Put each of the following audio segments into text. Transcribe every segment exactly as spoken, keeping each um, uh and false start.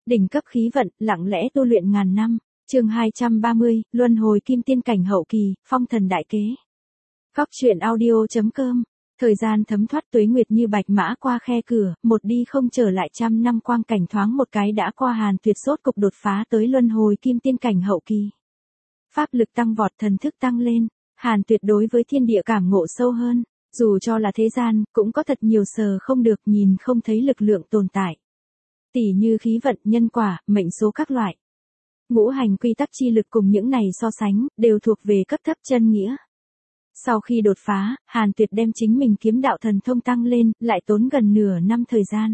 Đỉnh cấp khí vận, lặng lẽ tu luyện ngàn năm. Chương hai trăm ba mươi, luân hồi kim tiên cảnh hậu kỳ, phong thần đại kế. Góc truyện audio chấm com. Thời gian thấm thoát tuế nguyệt như bạch mã qua khe cửa, một đi không trở lại, trăm năm quang cảnh thoáng một cái đã qua. Hàn Tuyệt sốt cục đột phá tới luân hồi kim tiên cảnh hậu kỳ. Pháp lực tăng vọt, thần thức tăng lên, Hàn Tuyệt đối với thiên địa cảm ngộ sâu hơn, dù cho là thế gian, cũng có thật nhiều sờ không được, nhìn không thấy lực lượng tồn tại. Tỉ như khí vận, nhân quả, mệnh số các loại. Ngũ hành quy tắc chi lực cùng những này so sánh, đều thuộc về cấp thấp chân nghĩa. Sau khi đột phá, Hàn Tuyệt đem chính mình kiếm đạo thần thông tăng lên, lại tốn gần nửa năm thời gian.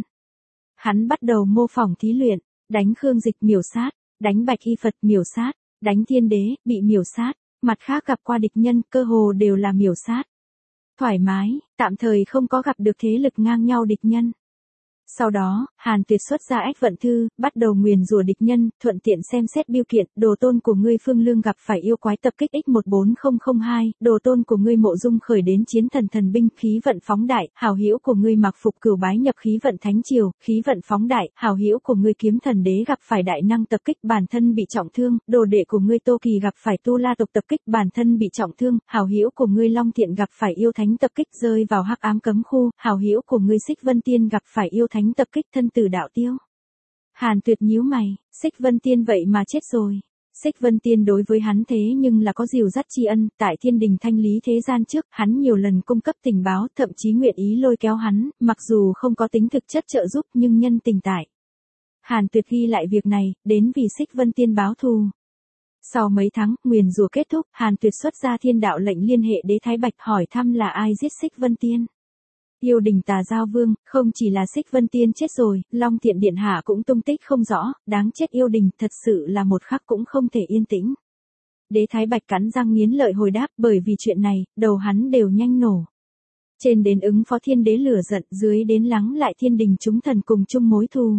Hắn bắt đầu mô phỏng thí luyện, đánh Khương Dịch miểu sát, đánh Bạch Y Phật miểu sát, đánh Thiên Đế, bị miểu sát, mặt khác gặp qua địch nhân, cơ hồ đều là miểu sát. Thoải mái, tạm thời không có gặp được thế lực ngang nhau địch nhân. Sau đó, Hàn Tuyệt xuất ra ách vận thư, bắt đầu nguyền rủa địch nhân, thuận tiện xem xét biêu kiện, đồ tôn của ngươi Phương Lương gặp phải yêu quái tập kích x một bốn không không hai, đồ tôn của ngươi Mộ Dung khởi đến chiến thần thần binh, khí vận phóng đại, hảo hữu của ngươi Mặc Phục Cửu bái nhập khí vận thánh triều, khí vận phóng đại, hảo hữu của ngươi Kiếm Thần Đế gặp phải đại năng tập kích, bản thân bị trọng thương, đồ đệ của ngươi Tô Kỳ gặp phải Tu La tộc tập kích, bản thân bị trọng thương, hảo hữu của ngươi Long Thiện gặp phải yêu thánh tập kích, rơi vào hắc ám cấm khu, hảo hữu của ngươi Xích Vân Tiên gặp phải yêu thánh tập kích, thân tử đạo tiêu. Hàn Tuyệt nhíu mày, Xích Vân Tiên vậy mà chết rồi. Xích Vân Tiên đối với hắn thế nhưng là có dìu dắt tri ân, tại thiên đình thanh lý thế gian trước, hắn nhiều lần cung cấp tình báo, thậm chí nguyện ý lôi kéo hắn, mặc dù không có tính thực chất trợ giúp nhưng nhân tình tại. Hàn Tuyệt ghi lại việc này, đến vì Xích Vân Tiên báo thù. Sau mấy tháng, nguyền rủa kết thúc, Hàn Tuyệt xuất ra thiên đạo lệnh liên hệ Đế Thái Bạch, hỏi thăm là ai giết Xích Vân Tiên. Yêu đình Tà Giao Vương, không chỉ là Xích Vân Tiên chết rồi, Long Thiện Điện Hạ cũng tung tích không rõ, đáng chết yêu đình, thật sự là một khắc cũng không thể yên tĩnh. Đế Thái Bạch cắn răng nghiến lợi hồi đáp, bởi vì chuyện này, đầu hắn đều nhanh nổ. Trên đến ứng phó thiên đế lửa giận, dưới đến lắng lại thiên đình chúng thần cùng chung mối thù.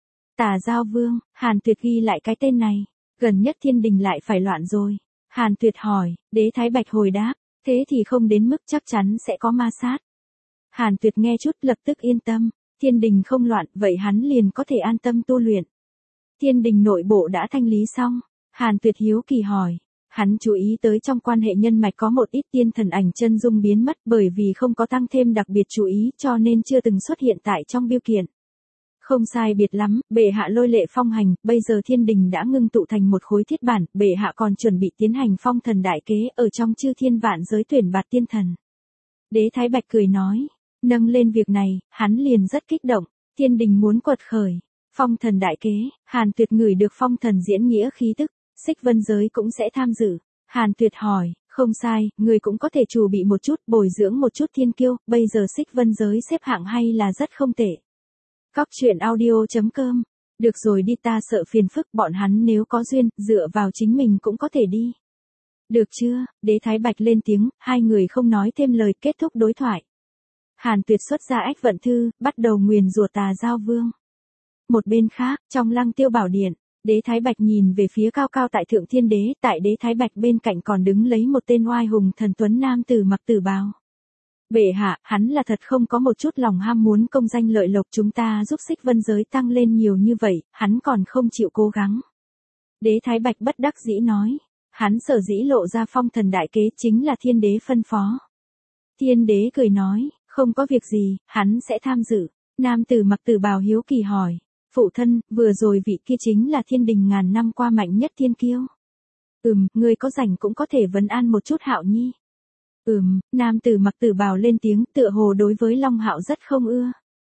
Tà Giao Vương, Hàn Tuyệt ghi lại cái tên này, gần nhất thiên đình lại phải loạn rồi. Hàn Tuyệt hỏi, Đế Thái Bạch hồi đáp, thế thì không đến mức chắc chắn sẽ có ma sát. Hàn Tuyệt nghe chút lập tức yên tâm, thiên đình không loạn, vậy hắn liền có thể an tâm tu luyện. Thiên đình nội bộ đã thanh lý xong, Hàn Tuyệt hiếu kỳ hỏi, hắn chú ý tới trong quan hệ nhân mạch có một ít tiên thần ảnh chân dung biến mất, bởi vì không có tăng thêm đặc biệt chú ý cho nên chưa từng xuất hiện tại trong biêu kiện. Không sai biệt lắm, bệ hạ lôi lệ phong hành, bây giờ thiên đình đã ngưng tụ thành một khối thiết bản, bệ hạ còn chuẩn bị tiến hành phong thần đại kế ở trong chư thiên vạn giới tuyển bạt tiên thần. Đế Thái Bạch cười nói. Nâng lên việc này, hắn liền rất kích động, thiên đình muốn quật khởi, phong thần đại kế, Hàn Tuyệt ngửi được phong thần diễn nghĩa khí tức, Xích Vân giới cũng sẽ tham dự. Hàn Tuyệt hỏi, không sai, người cũng có thể chủ bị một chút, bồi dưỡng một chút thiên kiêu, bây giờ Xích Vân giới xếp hạng hay là rất không tệ. Góc truyện audio chấm com, được rồi đi, ta sợ phiền phức, bọn hắn nếu có duyên, dựa vào chính mình cũng có thể đi. Được chưa, Đế Thái Bạch lên tiếng, hai người không nói thêm lời, kết thúc đối thoại. Hàn Tuyệt xuất ra ách vận thư, bắt đầu nguyền rủa Tà Giao Vương. Một bên khác, trong Lăng Tiêu Bảo Điện, Đế Thái Bạch nhìn về phía cao cao tại Thượng Thiên Đế, tại Đế Thái Bạch bên cạnh còn đứng lấy một tên oai hùng thần tuấn nam tử mặc tử bào. Bệ hạ, hắn là thật không có một chút lòng ham muốn công danh lợi lộc, chúng ta giúp Xích Vân giới tăng lên nhiều như vậy, hắn còn không chịu cố gắng. Đế Thái Bạch bất đắc dĩ nói, hắn sở dĩ lộ ra phong thần đại kế chính là Thiên Đế phân phó. Thiên Đế cười nói, không có việc gì, hắn sẽ tham dự. Nam tử mặc tử bào hiếu kỳ hỏi, phụ thân, vừa rồi vị kia chính là thiên đình ngàn năm qua mạnh nhất thiên kiêu. Ừm, ngươi có rảnh cũng có thể vấn an một chút Hạo Nhi. Ừm, nam tử mặc tử bào lên tiếng, tựa hồ đối với Long Hạo rất không ưa.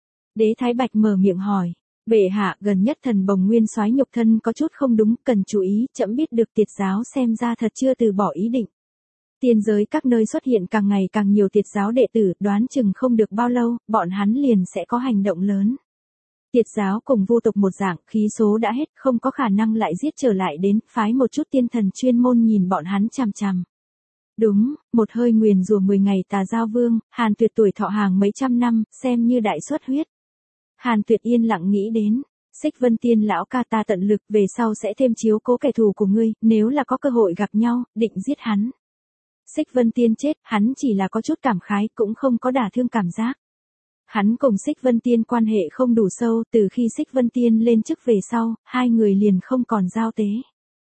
Đế Thái Bạch mở miệng hỏi, bệ hạ, gần nhất thần bồng nguyên soái nhục thân có chút không đúng, cần chú ý, trẫm biết được tiệt giáo xem ra thật chưa từ bỏ ý định. Tiên giới các nơi xuất hiện càng ngày càng nhiều tiệt giáo đệ tử, đoán chừng không được bao lâu, bọn hắn liền sẽ có hành động lớn. Tiệt giáo cùng vu tộc một dạng, khí số đã hết, không có khả năng lại giết trở lại đến, phái một chút tiên thần chuyên môn nhìn bọn hắn chằm chằm. Đúng, một hơi nguyền rủa mười ngày Tà Giao Vương, Hàn Tuyệt tuổi thọ hàng mấy trăm năm, xem như đại xuất huyết. Hàn Tuyệt yên lặng nghĩ đến, Xích Vân Tiên lão ca, ta tận lực về sau sẽ thêm chiếu cố kẻ thù của ngươi, nếu là có cơ hội gặp nhau, định giết hắn. Xích Vân Tiên chết, hắn chỉ là có chút cảm khái, cũng không có đả thương cảm giác. Hắn cùng Xích Vân Tiên quan hệ không đủ sâu, từ khi Xích Vân Tiên lên chức về sau, hai người liền không còn giao tế.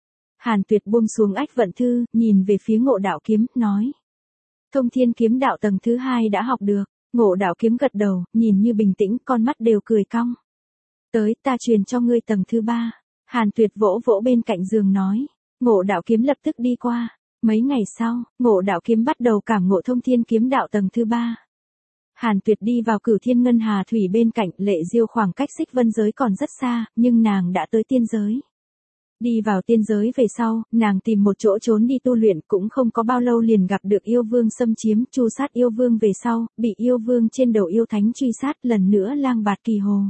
Hàn Tuyệt buông xuống ách vận thư, nhìn về phía Ngộ Đạo Kiếm, nói. Thông Thiên kiếm đạo tầng thứ hai đã học được. Ngộ Đạo Kiếm gật đầu, nhìn như bình tĩnh, con mắt đều cười cong. Tới, ta truyền cho ngươi tầng thứ ba. Hàn Tuyệt vỗ vỗ bên cạnh giường nói. Ngộ Đạo Kiếm lập tức đi qua. Mấy ngày sau, Ngộ Đạo Kiếm bắt đầu cảm ngộ Thông Thiên kiếm đạo tầng thứ ba. Hàn Tuyệt đi vào Cửu Thiên Ngân Hà Thủy bên cạnh, Lệ Diêu khoảng cách Xích Vân giới còn rất xa, nhưng nàng đã tới tiên giới. Đi vào tiên giới về sau, nàng tìm một chỗ trốn đi tu luyện, cũng không có bao lâu liền gặp được yêu vương xâm chiếm, tru sát yêu vương về sau, bị yêu vương trên đầu yêu thánh truy sát, lần nữa lang bạt kỳ hồ.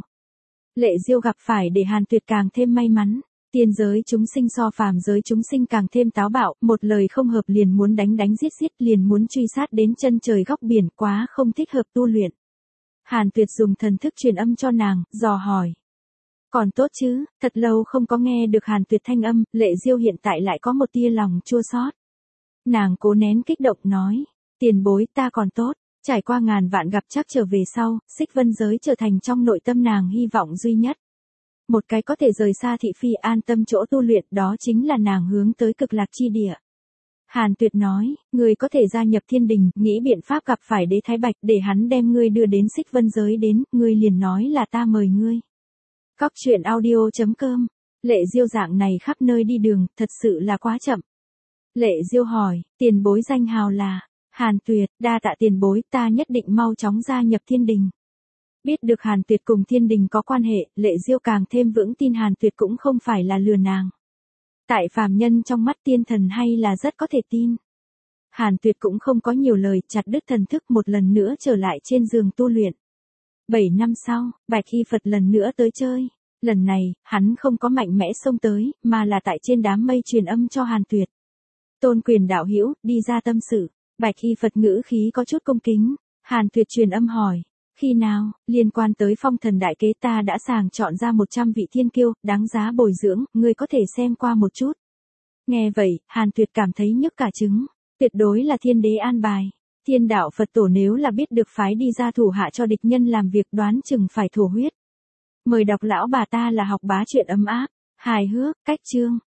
Lệ Diêu gặp phải để Hàn Tuyệt càng thêm may mắn. Tiên giới chúng sinh so phàm giới chúng sinh càng thêm táo bạo, một lời không hợp liền muốn đánh đánh giết giết, liền muốn truy sát đến chân trời góc biển, quá không thích hợp tu luyện. Hàn Tuyệt dùng thần thức truyền âm cho nàng, dò hỏi. Còn tốt chứ, thật lâu không có nghe được Hàn Tuyệt thanh âm, Lệ Diêu hiện tại lại có một tia lòng chua xót. Nàng cố nén kích động nói, tiền bối ta còn tốt, trải qua ngàn vạn gặp chắc trở về sau, Xích Vân giới trở thành trong nội tâm nàng hy vọng duy nhất. Một cái có thể rời xa thị phi an tâm chỗ tu luyện, đó chính là nàng hướng tới cực lạc chi địa. Hàn Tuyệt nói, ngươi có thể gia nhập thiên đình, nghĩ biện pháp gặp phải đế Thái Bạch để hắn đem ngươi đưa đến Xích Vân giới đến, ngươi liền nói là ta mời ngươi. Cóc truyện audio chấm com. Lệ Diêu dạng này khắp nơi đi đường, thật sự là quá chậm. Lệ Diêu hỏi, tiền bối danh hào là? Hàn Tuyệt, đa tạ tiền bối, ta nhất định mau chóng gia nhập thiên đình. Biết được Hàn Tuyệt cùng thiên đình có quan hệ, Lệ Diêu càng thêm vững tin Hàn Tuyệt cũng không phải là lừa nàng. Tại phàm nhân trong mắt tiên thần hay là rất có thể tin. Hàn Tuyệt cũng không có nhiều lời, chặt đứt thần thức một lần nữa trở lại trên giường tu luyện. Bảy năm sau, Bạch Hy Phật lần nữa tới chơi. Lần này, hắn không có mạnh mẽ xông tới, mà là tại trên đám mây truyền âm cho Hàn Tuyệt. Tôn quyền đạo hữu, đi ra tâm sự. Bạch Hy Phật ngữ khí có chút cung kính. Hàn Tuyệt truyền âm hỏi. Khi nào, liên quan tới phong thần đại kế ta đã sàng chọn ra một trăm vị thiên kiêu, đáng giá bồi dưỡng, ngươi có thể xem qua một chút. Nghe vậy, Hàn Tuyệt cảm thấy nhức cả trứng. Tuyệt đối là thiên đế an bài. Thiên đạo Phật tổ nếu là biết được phái đi ra thủ hạ cho địch nhân làm việc đoán chừng phải thổ huyết. Mời đọc lão bà ta là học bá chuyện ấm áp, hài hước, cách chương.